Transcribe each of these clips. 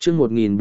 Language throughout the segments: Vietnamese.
chương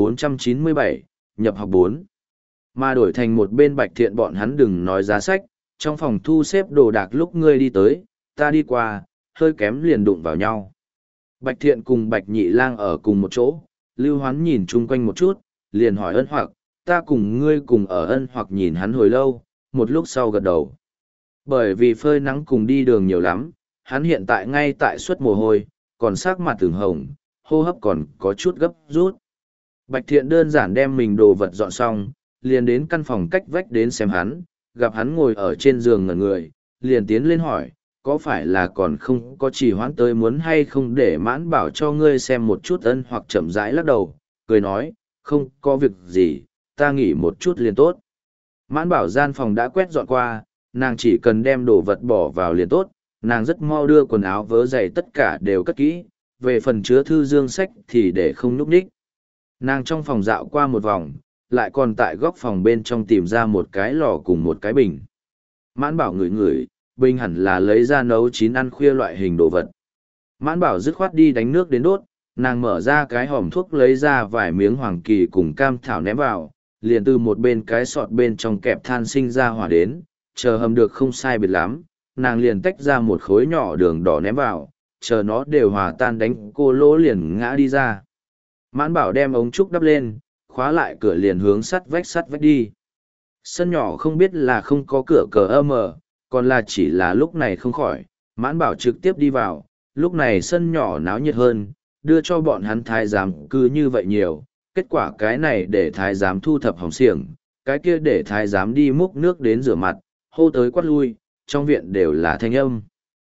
1497, nhập học 4. Mà đổi thành một bên Bạch Thiện bọn hắn đừng nói giá sách, trong phòng thu xếp đồ đạc lúc ngươi đi tới, ta đi qua, hơi kém liền đụng vào nhau. Bạch Thiện cùng Bạch Nhị Lang ở cùng một chỗ, Lưu Hoán nhìn chung quanh một chút, liền hỏi Ân Hoặc, ta cùng ngươi cùng ở. Ân Hoặc nhìn hắn hồi lâu, một lúc sau gật đầu. Bởi vì phơi nắng cùng đi đường nhiều lắm, hắn hiện tại ngay tại suất mồ hôi, còn sắc mặt từng hồng, hô hấp còn có chút gấp rút. Bạch Thiện đơn giản đem mình đồ vật dọn xong, liền đến căn phòng cách vách đến xem hắn, gặp hắn ngồi ở trên giường ngẩn người, liền tiến lên hỏi, có phải là còn không có chỉ hoãn tới muốn hay không để Mãn Bảo cho ngươi xem một chút. Ân Hoặc chậm rãi lắc đầu, cười nói, không có việc gì, ta nghỉ một chút liền tốt. Mãn Bảo gian phòng đã quét dọn qua, nàng chỉ cần đem đồ vật bỏ vào liền tốt, nàng rất mau đưa quần áo vớ giày tất cả đều cất kỹ, về phần chứa thư dương sách thì để không núp ních. Nàng trong phòng dạo qua một vòng, lại còn tại góc phòng bên trong tìm ra một cái lò cùng một cái bình. Mãn Bảo ngửi ngửi, bình hẳn là lấy ra nấu chín ăn khuya loại hình đồ vật. Mãn Bảo dứt khoát đi đánh nước đến đốt, nàng mở ra cái hòm thuốc lấy ra vài miếng hoàng kỳ cùng cam thảo ném vào, liền từ một bên cái sọt bên trong kẹp than sinh ra hỏa đến, chờ hầm được không sai biệt lắm, nàng liền tách ra một khối nhỏ đường đỏ ném vào, chờ nó đều hòa tan đánh cô lỗ liền ngã đi ra. Mãn Bảo đem ống trúc đắp lên, khóa lại cửa liền hướng sắt vách đi. Sân nhỏ không biết là không có cửa cờ mờ, còn là chỉ là lúc này không khỏi, Mãn Bảo trực tiếp đi vào, lúc này sân nhỏ náo nhiệt hơn, đưa cho bọn hắn thái giám cứ như vậy nhiều, kết quả cái này để thái giám thu thập hỏng xiềng, cái kia để thái giám đi múc nước đến rửa mặt, hô tới quát lui, trong viện đều là thanh âm.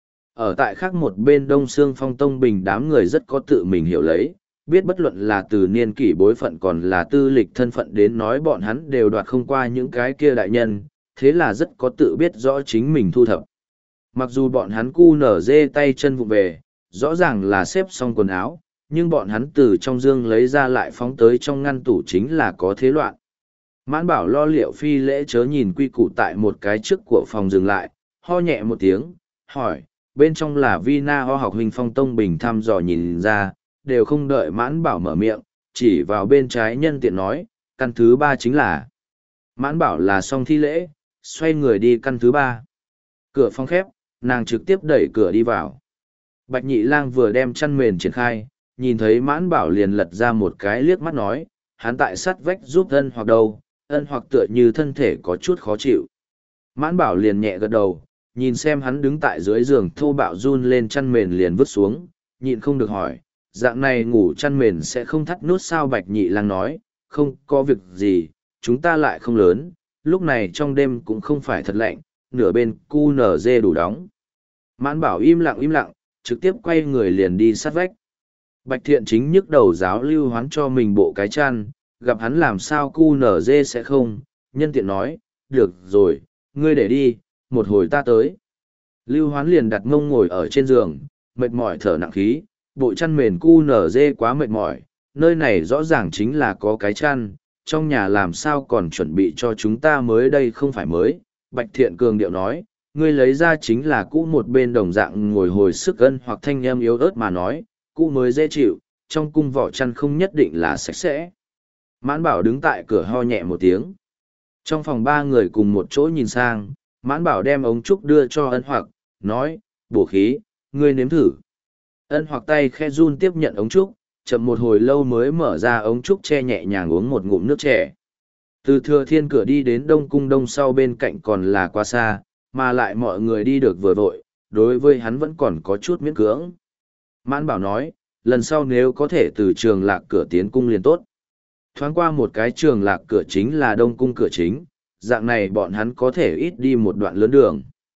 Ở tại khác một bên Đông Sương Phong Tông Bình đám người rất có tự mình hiểu lấy, biết bất luận là từ niên kỷ bối phận còn là tư lịch thân phận đến nói bọn hắn đều đoạt không qua những cái kia đại nhân, thế là rất có tự biết rõ chính mình thu thập. Mặc dù bọn hắn cu nở dê tay chân vụ về, rõ ràng là xếp xong quần áo, nhưng bọn hắn từ trong dương lấy ra lại phóng tới trong ngăn tủ chính là có thế loạn. Mãn Bảo lo liệu phi lễ chớ nhìn quy củ tại một cái trước của phòng dừng lại, ho nhẹ một tiếng, hỏi, bên trong là Vina ho học huynh Phong Tông Bình thăm dò nhìn ra, đều không đợi Mãn Bảo mở miệng, chỉ vào bên trái nhân tiện nói, căn thứ 3 chính là. Mãn Bảo là xong thi lễ, xoay người đi căn thứ 3. Cửa phòng khép, nàng trực tiếp đẩy cửa đi vào. Bạch Nhị Lang vừa đem chăn mền triển khai, nhìn thấy Mãn Bảo liền lật ra một cái liếc mắt nói, hắn tại sắt vách giúp Ân Hoặc đâu, Ân Hoặc tựa như thân thể có chút khó chịu. Mãn Bảo liền nhẹ gật đầu, nhìn xem hắn đứng tại dưới giường thô bạo run lên chăn mền liền vứt xuống, nhịn không được hỏi, dạng này ngủ chăn mền sẽ không thắt nút sao? Bạch Nhị Lang nói, không có việc gì, chúng ta lại không lớn, lúc này trong đêm cũng không phải thật lạnh, nửa bên cu nở dê đủ đóng. Mãn Bảo im lặng, trực tiếp quay người liền đi sát vách. Bạch Thiện chính nhức đầu giáo Lưu Hoán cho mình bộ cái chăn, gặp hắn làm sao cu nở dê sẽ không, nhân tiện nói, được rồi, ngươi để đi, một hồi ta tới. Lưu Hoán liền đặt mông ngồi ở trên giường, mệt mỏi thở nặng khí, bộ chăn mền cu nở dê quá mệt mỏi, nơi này rõ ràng chính là có cái chăn, trong nhà làm sao còn chuẩn bị cho chúng ta mới đây không phải mới. Bạch Thiện cường điệu nói, ngươi lấy ra chính là cũ. Một bên đồng dạng ngồi hồi sức Ân Hoặc thanh em yếu ớt mà nói, cũ mới dễ chịu, trong cung vỏ chăn không nhất định là sạch sẽ. Mãn Bảo đứng tại cửa ho nhẹ một tiếng. Trong phòng 3 người cùng một chỗ nhìn sang, Mãn Bảo đem ống trúc đưa cho Ân Hoặc, nói, bổ khí, ngươi nếm thử. Ân Hoặc tay khe run tiếp nhận ống trúc, chậm một hồi lâu mới mở ra ống trúc che nhẹ nhàng uống một ngụm nước trẻ. Từ Thừa Thiên cửa đi đến Đông Cung Đông sau bên cạnh còn là quá xa, mà lại mọi người đi được vừa vội, đối với hắn vẫn còn có chút miễn cưỡng. Mãn Bảo nói, lần sau nếu có thể từ Trường Lạc cửa tiến cung liền tốt. Thoáng qua một cái Trường Lạc cửa chính là Đông Cung cửa chính, dạng này bọn hắn có thể ít đi một đoạn lớn đường.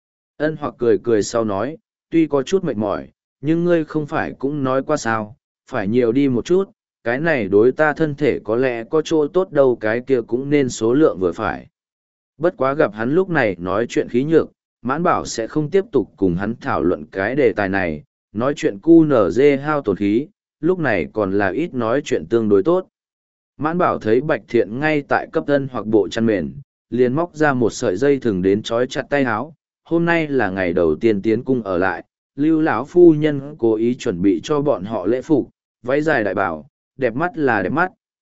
Ân Hoặc cười cười sau nói, tuy có chút mệt mỏi, nhưng ngươi không phải cũng nói qua sao, phải nhiều đi một chút, cái này đối ta thân thể có lẽ có chỗ tốt đâu, cái kia cũng nên số lượng vừa phải. Bất quá gặp hắn lúc này nói chuyện khí nhược, Mãn Bảo sẽ không tiếp tục cùng hắn thảo luận cái đề tài này, nói chuyện cu nở dê hao tổn khí, lúc này còn là ít nói chuyện tương đối tốt. Mãn Bảo thấy Bạch Thiện ngay tại cấp Ân Hoặc bộ chăn mền, liền móc ra một sợi dây thừng đến trói chặt tay áo. Hôm nay là ngày đầu tiên tiến cung ở lại, Lưu lão phu nhân cố ý chuẩn bị cho bọn họ lễ phục, váy dài đại bảo, đẹp mắt là đẹp mắt,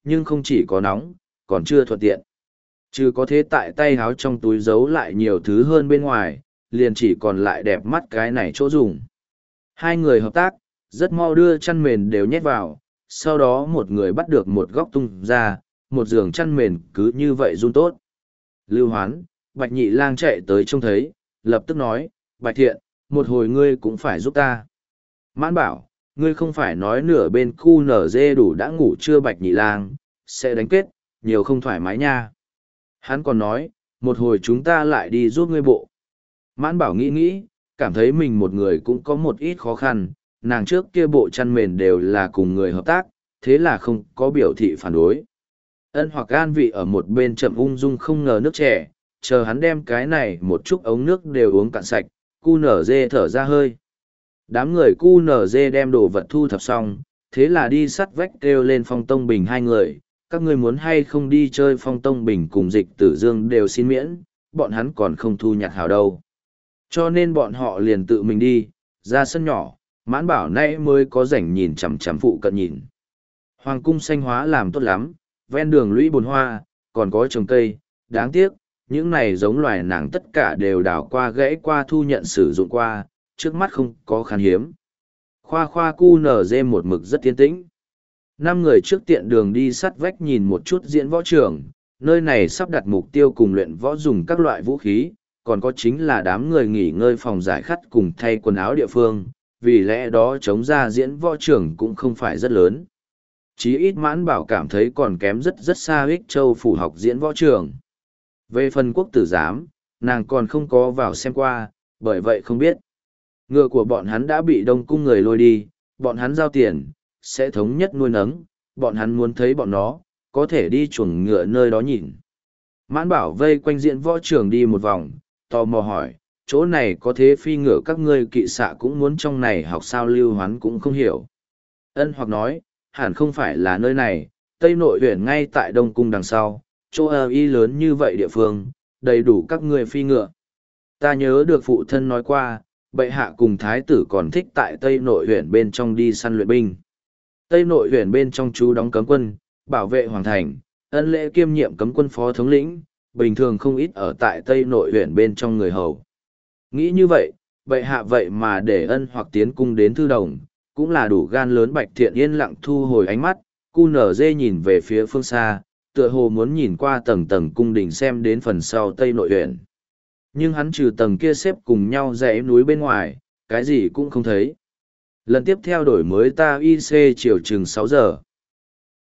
nhưng không chỉ có nóng, còn chưa thuận tiện. Chứ có thế tại tay háo trong túi giấu lại nhiều thứ hơn bên ngoài, liền chỉ còn lại đẹp mắt cái này chỗ dùng. Hai người hợp tác, rất mau đưa chăn mền đều nhét vào, sau đó một người bắt được một góc tung ra, một giường chăn mền cứ như vậy run tốt. Lưu Hoán, Bạch Nhị Lang chạy tới trông thấy, lập tức nói, Bạch Thiện, một hồi ngươi cũng phải giúp ta. Mãn bảo, ngươi không phải nói nửa bên cu nở dê đủ đã ngủ chưa Bạch Nhị Lang, sẽ đánh kết, nhiều không thoải mái nha. Hắn còn nói, một hồi chúng ta lại đi giúp ngươi bộ. Mãn bảo nghĩ nghĩ, cảm thấy mình một người cũng có một ít khó khăn, nàng trước kia bộ chăn mền đều là cùng người hợp tác, thế là không có biểu thị phản đối. Ân Hoặc An vị ở một bên chậm ung dung không ngờ nước trẻ, chờ hắn đem cái này một chút ống nước đều uống cạn sạch, cu nở dê thở ra hơi. Đám người cu nở dê đem đồ vật thu thập xong, thế là đi sắt vách kêu lên Phong Tông Bình hai người, các ngươi muốn hay không đi chơi Phong Tông Bình cùng Dịch Tử Dương đều xin miễn, bọn hắn còn không thu nhặt hào đâu. Cho nên bọn họ liền tự mình đi, ra sân nhỏ, Mãn Bảo nay mới có rảnh nhìn chằm chằm phụ cận nhìn. Hoàng cung xanh hóa làm tốt lắm, ven đường lũy bồn hoa, còn có trồng cây, đáng tiếc, những này giống loài nàng tất cả đều đào qua gãy qua thu nhận sử dụng qua, trước mắt không có khan hiếm. Khoa khoa cu nở dê một mực rất tiến tĩnh. Năm người trước tiện đường đi sắt vách nhìn một chút diễn võ trường, nơi này sắp đặt mục tiêu cùng luyện võ dùng các loại vũ khí, còn có chính là đám người nghỉ ngơi phòng giải khát cùng thay quần áo địa phương, vì lẽ đó chống ra diễn võ trường cũng không phải rất lớn. Chí ít Mãn Bảo cảm thấy còn kém rất xa Ích Châu phủ học diễn võ trường. Về phần quốc tử giám, nàng còn không có vào xem qua, bởi vậy không biết. Ngựa của bọn hắn đã bị Đông Cung người lôi đi, bọn hắn giao tiền, sẽ thống nhất nuôi nấng, bọn hắn muốn thấy bọn nó, có thể đi chuồng ngựa nơi đó nhìn. Mãn Bảo vây quanh diễn võ trường đi một vòng, tò mò hỏi, chỗ này có thế phi ngựa các ngươi kỵ xạ cũng muốn trong này học sao Lưu Hoán cũng không hiểu. Ân Hoặc nói, hẳn không phải là nơi này, Tây Nội huyện ngay tại Đông Cung đằng sau, chỗ ở y lớn như vậy địa phương, đầy đủ các ngươi phi ngựa. Ta nhớ được phụ thân nói qua, bệ hạ cùng thái tử còn thích tại Tây Nội huyện bên trong đi săn luyện binh. Tây Nội huyện bên trong chú đóng cấm quân, bảo vệ hoàng thành, ân lễ kiêm nhiệm cấm quân phó thống lĩnh, bình thường không ít ở tại Tây Nội huyện bên trong người hầu. Nghĩ như vậy, bệ hạ vậy mà để Ân Hoặc tiến cung đến thư đồng, cũng là đủ gan lớn. Bạch Thiện yên lặng thu hồi ánh mắt, cu nở dê nhìn về phía phương xa, tựa hồ muốn nhìn qua tầng tầng cung đình xem đến phần sau Tây Nội huyện. Nhưng hắn trừ tầng kia xếp cùng nhau dãy núi bên ngoài, cái gì cũng không thấy. Lần tiếp theo đổi mới ta IC chiều chừng 6 giờ.